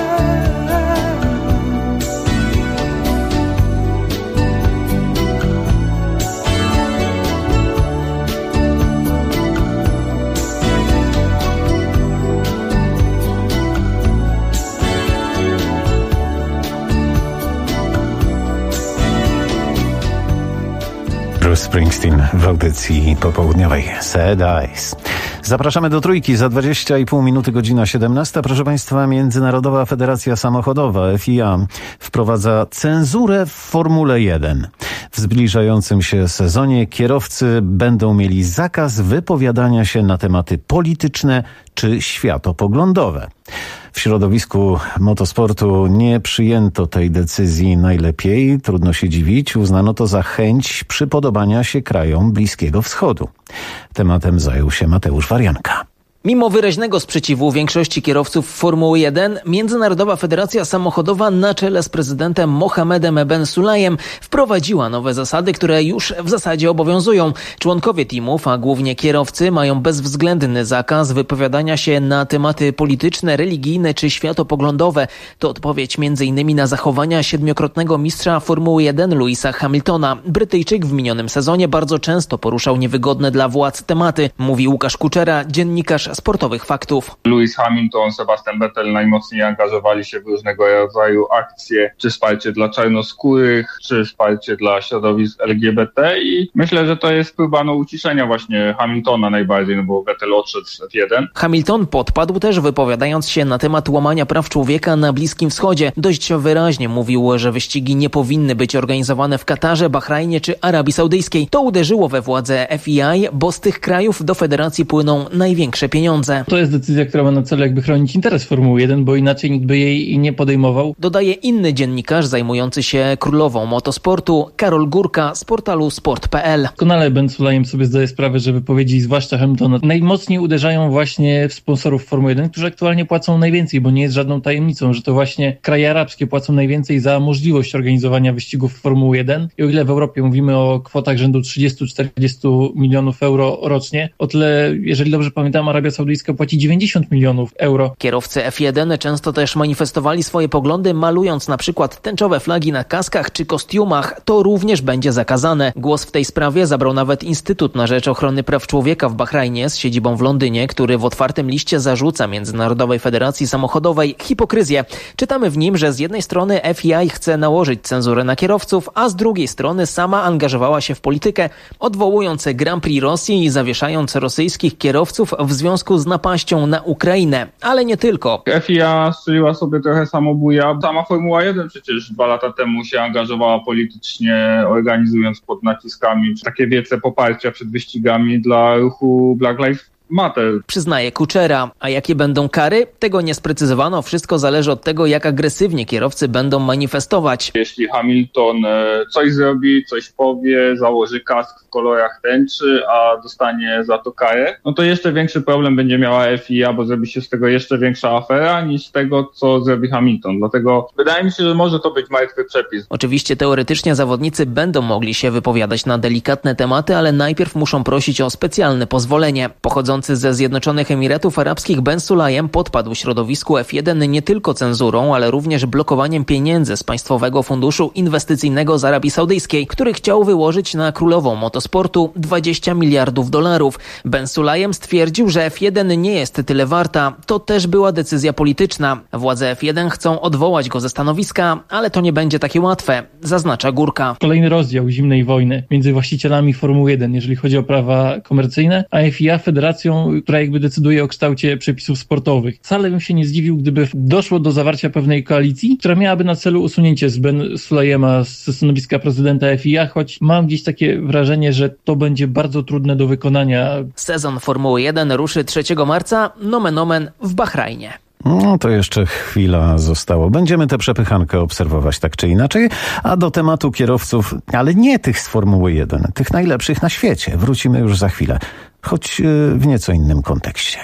Bruce Springsteen w audycji popołudniowej Sad Eyes. Zapraszamy do Trójki za 20,5 minuty, godzina 17. Proszę Państwa, Międzynarodowa Federacja Samochodowa FIA wprowadza cenzurę w Formule 1. W zbliżającym się sezonie kierowcy będą mieli zakaz wypowiadania się na tematy polityczne czy światopoglądowe. W środowisku motosportu nie przyjęto tej decyzji najlepiej. Trudno się dziwić. Uznano to za chęć przypodobania się krajom Bliskiego Wschodu. Tematem zajął się Mateusz Warianka. Mimo wyraźnego sprzeciwu większości kierowców Formuły 1, Międzynarodowa Federacja Samochodowa na czele z prezydentem Mohamedem Ben Sulayem wprowadziła nowe zasady, które już w zasadzie obowiązują. Członkowie teamów, a głównie kierowcy, mają bezwzględny zakaz wypowiadania się na tematy polityczne, religijne czy światopoglądowe. To odpowiedź m.in. na zachowania 7-krotnego mistrza Formuły 1 Lewisa Hamiltona. Brytyjczyk w minionym sezonie bardzo często poruszał niewygodne dla władz tematy, mówi Łukasz Kuczera, dziennikarz sportowych faktów. Lewis Hamilton, Sebastian Vettel najmocniej angażowali się w różnego rodzaju akcje, czy wsparcie dla czarnoskórych, czy wsparcie dla środowisk LGBT i myślę, że to jest próba uciszenia właśnie Hamiltona najbardziej, no bo Vettel odszedł z F1. Hamilton podpadł też, wypowiadając się na temat łamania praw człowieka na Bliskim Wschodzie. Dość wyraźnie mówił, że wyścigi nie powinny być organizowane w Katarze, Bahrajnie czy Arabii Saudyjskiej. To uderzyło we władze FIA, bo z tych krajów do federacji płyną największe pieniądze. To jest decyzja, która ma na celu jakby chronić interes Formuły 1, bo inaczej nikt by jej nie podejmował. Dodaje inny dziennikarz zajmujący się królową motosportu, Karol Górka z portalu sport.pl. Doskonale Ben Sulayem sobie zdaje sprawę, że wypowiedzi, zwłaszcza Hamiltona, najmocniej uderzają właśnie w sponsorów Formuły 1, którzy aktualnie płacą najwięcej, bo nie jest żadną tajemnicą, że to właśnie kraje arabskie płacą najwięcej za możliwość organizowania wyścigów Formuły 1. I o ile w Europie mówimy o kwotach rzędu 30-40 milionów euro rocznie, o tyle, jeżeli dobrze pamiętam, Arabia Saudyjska płaci 90 milionów euro. Kierowcy F1 często też manifestowali swoje poglądy, malując na przykład tęczowe flagi na kaskach czy kostiumach. To również będzie zakazane. Głos w tej sprawie zabrał nawet Instytut na rzecz Ochrony Praw Człowieka w Bahrajnie z siedzibą w Londynie, który w otwartym liście zarzuca Międzynarodowej Federacji Samochodowej hipokryzję. Czytamy w nim, że z jednej strony FIA chce nałożyć cenzurę na kierowców, a z drugiej strony sama angażowała się w politykę, odwołując Grand Prix Rosji i zawieszając rosyjskich kierowców w związku z napaścią na Ukrainę. Ale nie tylko. FIA strzeliła sobie trochę samobuja. Sama Formuła 1 przecież 2 lata temu się angażowała politycznie, organizując pod naciskami takie wiece poparcia przed wyścigami dla ruchu Black Lives Matter. Przyznaje Kuczera. A jakie będą kary? Tego nie sprecyzowano. Wszystko zależy od tego, jak agresywnie kierowcy będą manifestować. Jeśli Hamilton coś zrobi, coś powie, założy kask w kolorach tęczy, a dostanie za to karę, no to jeszcze większy problem będzie miała FIA, bo zrobi się z tego jeszcze większa afera niż z tego, co zrobi Hamilton. Dlatego wydaje mi się, że może to być martwy przepis. Oczywiście teoretycznie zawodnicy będą mogli się wypowiadać na delikatne tematy, ale najpierw muszą prosić o specjalne pozwolenie. Pochodzący ze Zjednoczonych Emiratów Arabskich Ben Sulayem podpadł środowisku F1 nie tylko cenzurą, ale również blokowaniem pieniędzy z Państwowego Funduszu Inwestycyjnego z Arabii Saudyjskiej, który chciał wyłożyć na królową motosportu $20 miliardów. Ben Sulayem stwierdził, że F1 nie jest tyle warta. To też była decyzja polityczna. Władze F1 chcą odwołać go ze stanowiska, ale to nie będzie takie łatwe, zaznacza Górka. Kolejny rozdział zimnej wojny między właścicielami Formuły 1, jeżeli chodzi o prawa komercyjne, a FIA, federacją regulacją, która jakby decyduje o kształcie przepisów sportowych. Wcale bym się nie zdziwił, gdyby doszło do zawarcia pewnej koalicji, która miałaby na celu usunięcie Ben Sulayema ze stanowiska prezydenta FIA, choć mam gdzieś takie wrażenie, że to będzie bardzo trudne do wykonania. Sezon Formuły 1 ruszy 3 marca, nomen omen, w Bahrajnie. No to jeszcze chwila zostało. Będziemy tę przepychankę obserwować tak czy inaczej, a do tematu kierowców, ale nie tych z Formuły 1, tych najlepszych na świecie, wrócimy już za chwilę, choć w nieco innym kontekście.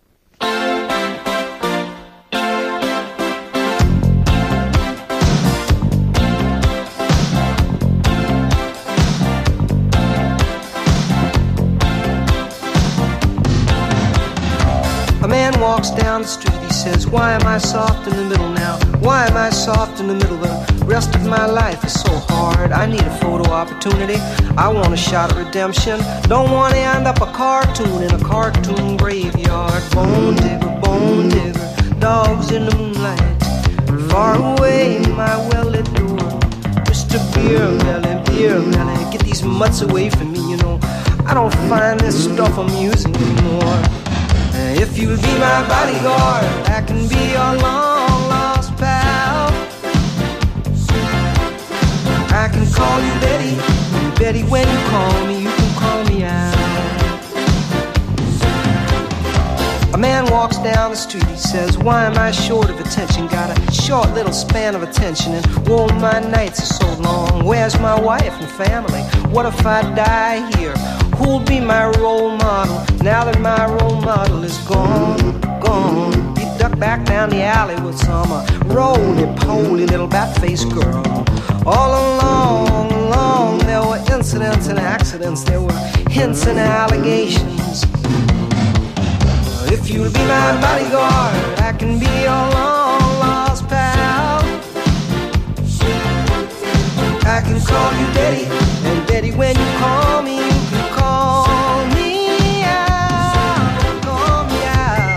A man walks down the street, he says, why am I soft in the middle now? Why am I soft in the middle? The rest of my life is so hard. I need a photo opportunity. I want a shot at redemption. Don't want to end up a cartoon in a cartoon graveyard. Bone digger, dogs in the moonlight. Far away, my well-lit door. Mr. Beer Melly, get these mutts away from me, you know. I don't find this stuff amusing anymore. If you'll be my bodyguard, I can be your long-lost pal. I can call you Betty, and Betty, when you call me, you can call me out. A man walks down the street, he says, why am I short of attention? Got a short little span of attention, and whoa, my nights are so long. Where's my wife and family? What if I die here? Who'll be my role model now that my role model is gone? You duck back down the alley with some roly-poly little bat-faced girl. All along, there were incidents and accidents, there were hints and allegations. If you'll be my bodyguard, I can be your long-lost pal. I can call you Betty, and Betty, when you call me, you can call me out, call me out.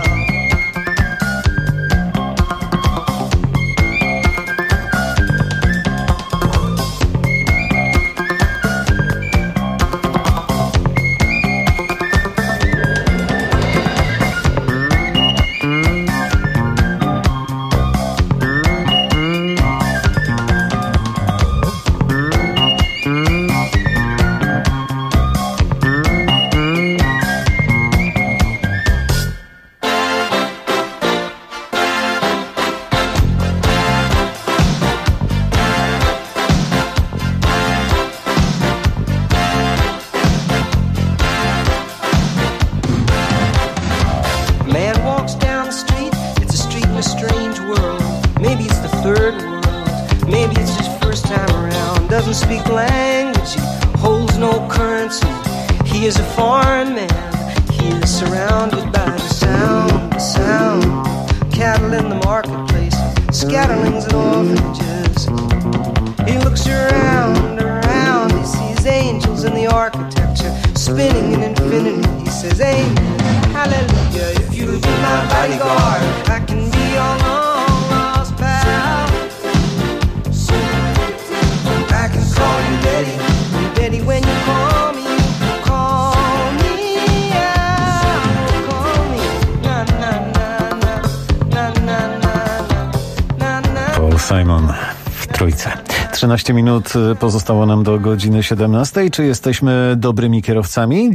Simon w trójce. 13 minut pozostało nam do godziny 17. Czy jesteśmy dobrymi kierowcami?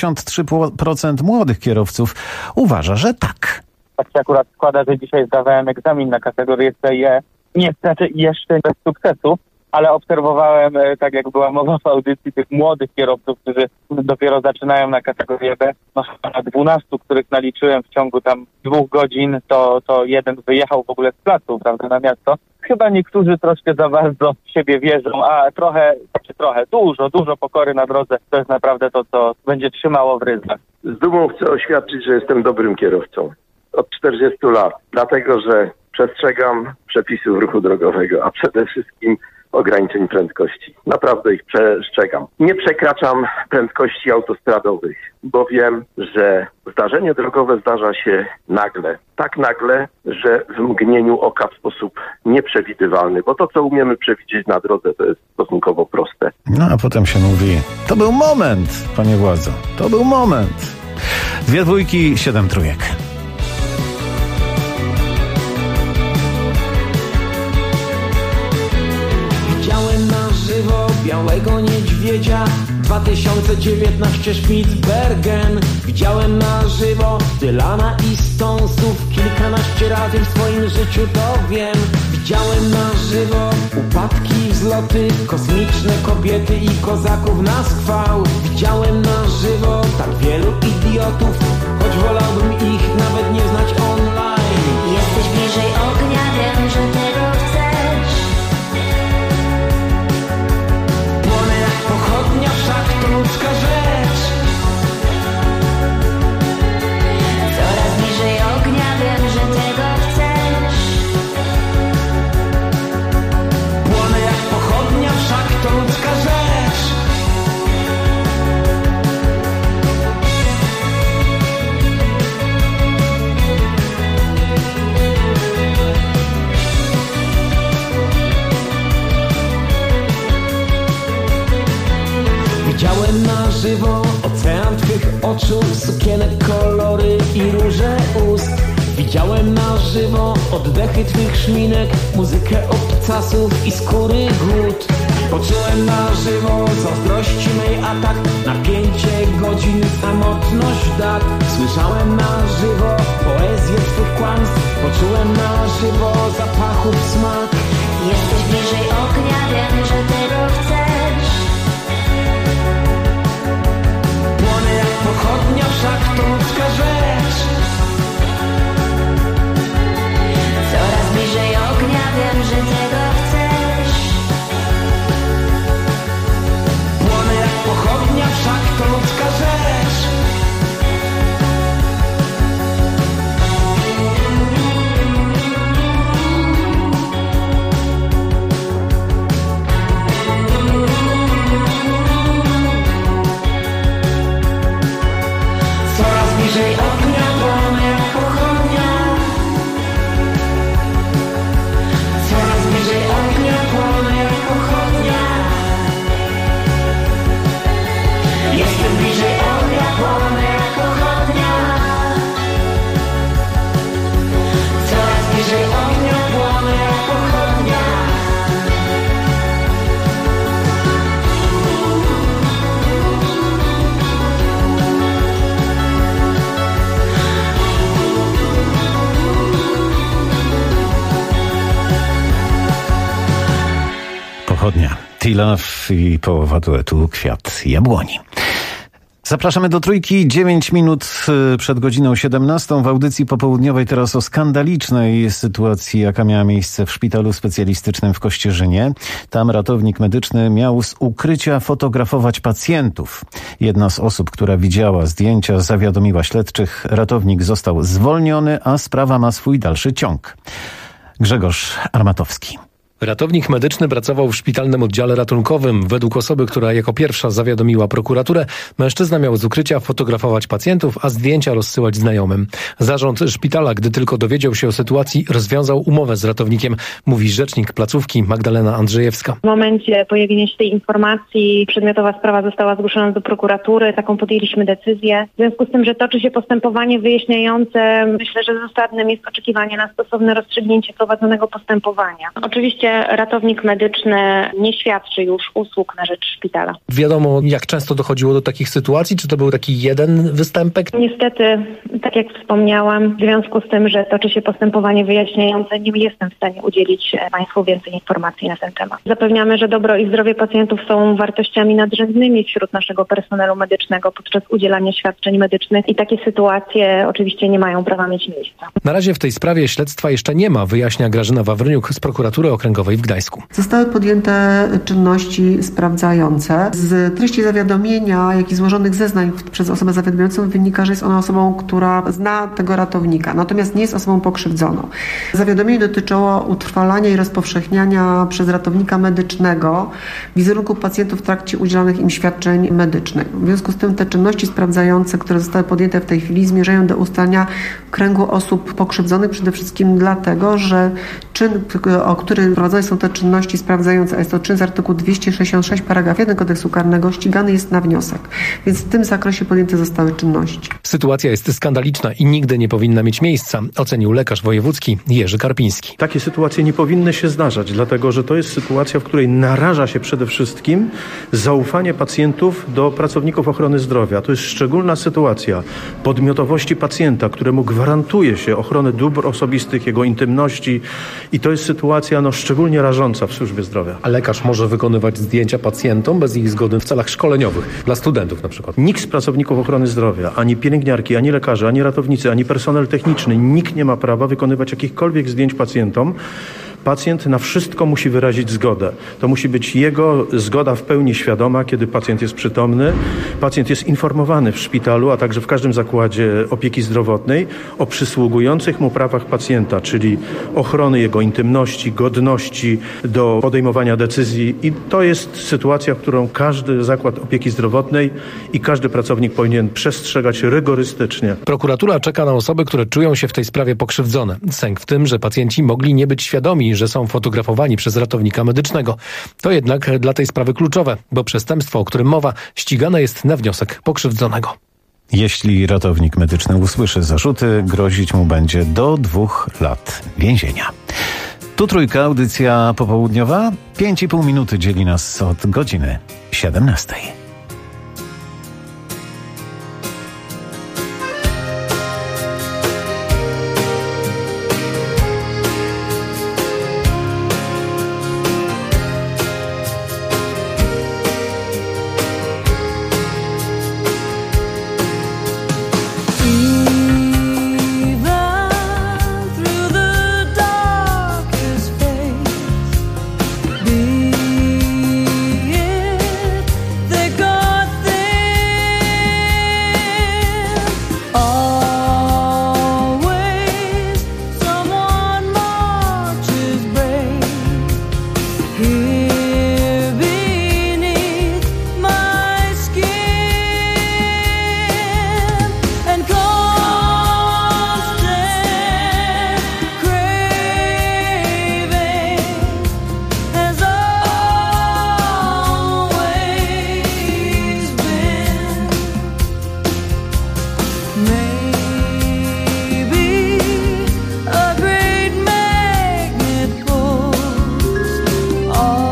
93% młodych kierowców uważa, że tak. Tak się akurat składa, że dzisiaj zdawałem egzamin na kategorię CE. Niestety jeszcze bez sukcesu, ale obserwowałem, tak jak była mowa w audycji, tych młodych kierowców, którzy dopiero zaczynają na kategorię B. No na 12, których naliczyłem w ciągu tam 2 godzin, to jeden wyjechał w ogóle z placu, prawda, na miasto. Chyba niektórzy troszkę za bardzo w siebie wierzą, a dużo pokory na drodze to jest naprawdę to, co będzie trzymało w ryzach. Z dumą chcę oświadczyć, że jestem dobrym kierowcą. Od 40 lat, dlatego że przestrzegam przepisów ruchu drogowego, a przede wszystkim ograniczeń prędkości. Naprawdę ich przestrzegam. Nie przekraczam prędkości autostradowych, bo wiem, że zdarzenie drogowe zdarza się nagle. Tak nagle, że w mgnieniu oka w sposób nieprzewidywalny, bo to, co umiemy przewidzieć na drodze, to jest stosunkowo proste. No a potem się mówi, to był moment, panie władzo, to był moment. 2 dwójki, 7 trójek. Widziałem na żywo białego niedźwiedzia, 2019 Spitsbergen. Widziałem na żywo Dylana i Stonesów, kilkanaście razy w swoim życiu to wiem. Widziałem na żywo upadki, wzloty, kosmiczne kobiety i kozaków na schwał. Widziałem na żywo tak wielu idiotów, choć wolałbym ich nawet nie znać online. Jesteś bliżej ognia, wiem, że tego chcesz. Płonę jak pochodnia, wszak to ludzka rzecz. Coraz bliżej ognia, wiem, że tego chcesz. Płonę jak pochodnia, wszak to ludzka rzecz. Widziałem na żywo ocean twych oczu, sukienek, kolory i róże ust. Widziałem na żywo oddechy twych szminek, muzykę obcasów i skóry głód. Poczułem na żywo zazdrości mej atak, napięcie godzin, samotność dat. Słyszałem na żywo poezję twych kłamstw, poczułem na żywo zapachów smak. Jesteś bliżej ognia, wiem, że tego chcesz. Płonę jak pochodnia, wszak to ludzka rzecz. Coraz bliżej ognia, wiem, że tego chcesz. Płonę jak pochodnia, wszak to ludzka rzecz. Coraz bliżej ognia, płonę jak pochodnia. Coraz bliżej ognia, płonę jak pochodnia. Jestem bliżej ognia, płonę jak pochodnia. Coraz bliżej ognia, płonę jak pochodnia. Pochodnia, T-Love i połowa duetu Kwiat Jabłoni. Zapraszamy do Trójki, 9 minut przed godziną 17 w audycji popołudniowej teraz o skandalicznej sytuacji, jaka miała miejsce w szpitalu specjalistycznym w Kościerzynie. Tam ratownik medyczny miał z ukrycia fotografować pacjentów. Jedna z osób, która widziała zdjęcia, zawiadomiła śledczych. Ratownik został zwolniony, a sprawa ma swój dalszy ciąg. Grzegorz Armatowski. Ratownik medyczny pracował w szpitalnym oddziale ratunkowym. Według osoby, która jako pierwsza zawiadomiła prokuraturę, mężczyzna miał z ukrycia fotografować pacjentów, a zdjęcia rozsyłać znajomym. Zarząd szpitala, gdy tylko dowiedział się o sytuacji, rozwiązał umowę z ratownikiem, mówi rzecznik placówki Magdalena Andrzejewska. W momencie pojawienia się tej informacji przedmiotowa sprawa została zgłoszona do prokuratury, taką podjęliśmy decyzję. W związku z tym, że toczy się postępowanie wyjaśniające, myślę, że zasadnym jest oczekiwanie na stosowne rozstrzygnięcie prowadzonego postępowania. Oczywiście ratownik medyczny nie świadczy już usług na rzecz szpitala. Wiadomo, jak często dochodziło do takich sytuacji? Czy to był taki jeden występek? Niestety, tak jak wspomniałam, w związku z tym, że toczy się postępowanie wyjaśniające, nie jestem w stanie udzielić Państwu więcej informacji na ten temat. Zapewniamy, że dobro i zdrowie pacjentów są wartościami nadrzędnymi wśród naszego personelu medycznego podczas udzielania świadczeń medycznych i takie sytuacje oczywiście nie mają prawa mieć miejsca. Na razie w tej sprawie śledztwa jeszcze nie ma, wyjaśnia Grażyna Wawryniuk z prokuratury okręgowej w Gdańsku. Zostały podjęte czynności sprawdzające. Z treści zawiadomienia, jak i złożonych zeznań przez osobę zawiadamiającą wynika, że jest ona osobą, która zna tego ratownika, natomiast nie jest osobą pokrzywdzoną. Zawiadomienie dotyczyło utrwalania i rozpowszechniania przez ratownika medycznego wizerunku pacjentów w trakcie udzielanych im świadczeń medycznych. W związku z tym te czynności sprawdzające, które zostały podjęte w tej chwili, zmierzają do ustalenia kręgu osób pokrzywdzonych, przede wszystkim dlatego, że czyn, o który przeprowadzone są te czynności sprawdzające, a jest to czyn z artykułu 266 paragraf 1 Kodeksu Karnego, ścigany jest na wniosek. Więc w tym zakresie podjęte zostały czynności. Sytuacja jest skandaliczna i nigdy nie powinna mieć miejsca, ocenił lekarz wojewódzki Jerzy Karpiński. Takie sytuacje nie powinny się zdarzać, dlatego że to jest sytuacja, w której naraża się przede wszystkim zaufanie pacjentów do pracowników ochrony zdrowia. To jest szczególna sytuacja podmiotowości pacjenta, któremu gwarantuje się ochronę dóbr osobistych, jego intymności i to jest sytuacja szczególnie rażąca w służbie zdrowia. A lekarz może wykonywać zdjęcia pacjentom bez ich zgody w celach szkoleniowych, dla studentów na przykład? Nikt z pracowników ochrony zdrowia, ani pielęgniarki, ani lekarze, ani ratownicy, ani personel techniczny, nikt nie ma prawa wykonywać jakichkolwiek zdjęć pacjentom. Pacjent na wszystko musi wyrazić zgodę. To musi być jego zgoda w pełni świadoma, kiedy pacjent jest przytomny. Pacjent jest informowany w szpitalu, a także w każdym zakładzie opieki zdrowotnej o przysługujących mu prawach pacjenta, czyli ochrony jego intymności, godności do podejmowania decyzji. I to jest sytuacja, którą każdy zakład opieki zdrowotnej i każdy pracownik powinien przestrzegać rygorystycznie. Prokuratura czeka na osoby, które czują się w tej sprawie pokrzywdzone. Sęk w tym, że pacjenci mogli nie być świadomi, że są fotografowani przez ratownika medycznego. To jednak dla tej sprawy kluczowe, bo przestępstwo, o którym mowa, ścigane jest na wniosek pokrzywdzonego. Jeśli ratownik medyczny usłyszy zarzuty, grozić mu będzie do 2 lat więzienia. Tu Trójka, audycja popołudniowa. 5,5 minuty dzieli nas od godziny 17. all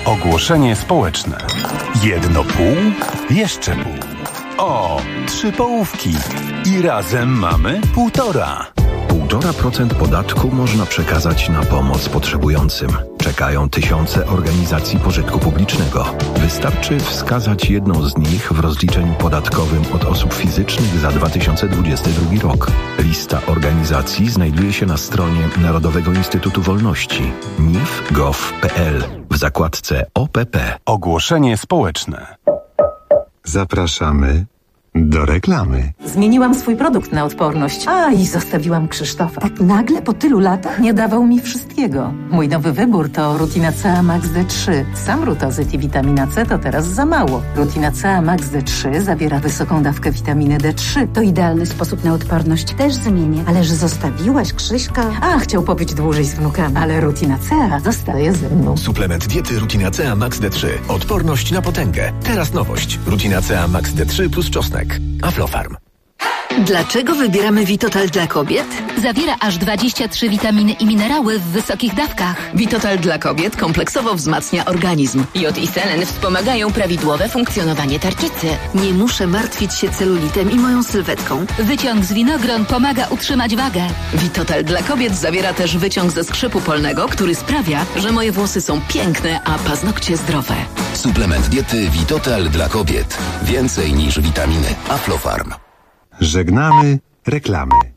Ogłoszenie społeczne. 1,5? Jeszcze pół. O, 3 połówki. I razem mamy 1,5. 1,5% podatku można przekazać na pomoc potrzebującym. Czekają tysiące organizacji pożytku publicznego. Wystarczy wskazać jedną z nich w rozliczeniu podatkowym od osób fizycznych za 2022 rok. Lista organizacji znajduje się na stronie Narodowego Instytutu Wolności nif.gov.pl w zakładce OPP. Ogłoszenie społeczne. Zapraszamy do reklamy. Zmieniłam swój produkt na odporność. I zostawiłam Krzysztofa. Tak nagle po tylu latach nie dawał mi wszystkiego. Mój nowy wybór to Rutina CA Max D3. Sam rutozyt i witamina C to teraz za mało. Rutina CA Max D3 zawiera wysoką dawkę witaminy D3. To idealny sposób na odporność. Też zmienię. Ale że zostawiłaś Krzyśka? Chciał pobyć dłużej z wnukami. Ale Rutina CA zostaje ze mną. Suplement diety Rutina CA Max D3. Odporność na potęgę. Teraz nowość. Rutina CA Max D3 plus czosnek. Aflofarm. Dlaczego wybieramy Vitotal dla kobiet? Zawiera aż 23 witaminy i minerały w wysokich dawkach. Vitotal dla kobiet kompleksowo wzmacnia organizm. Jod i selen wspomagają prawidłowe funkcjonowanie tarczycy. Nie muszę martwić się celulitem i moją sylwetką. Wyciąg z winogron pomaga utrzymać wagę. Vitotal dla kobiet zawiera też wyciąg ze skrzypu polnego, który sprawia, że moje włosy są piękne, a paznokcie zdrowe. Suplement diety Vitotal dla kobiet. Więcej niż witaminy. Aflofarm. Żegnamy reklamy.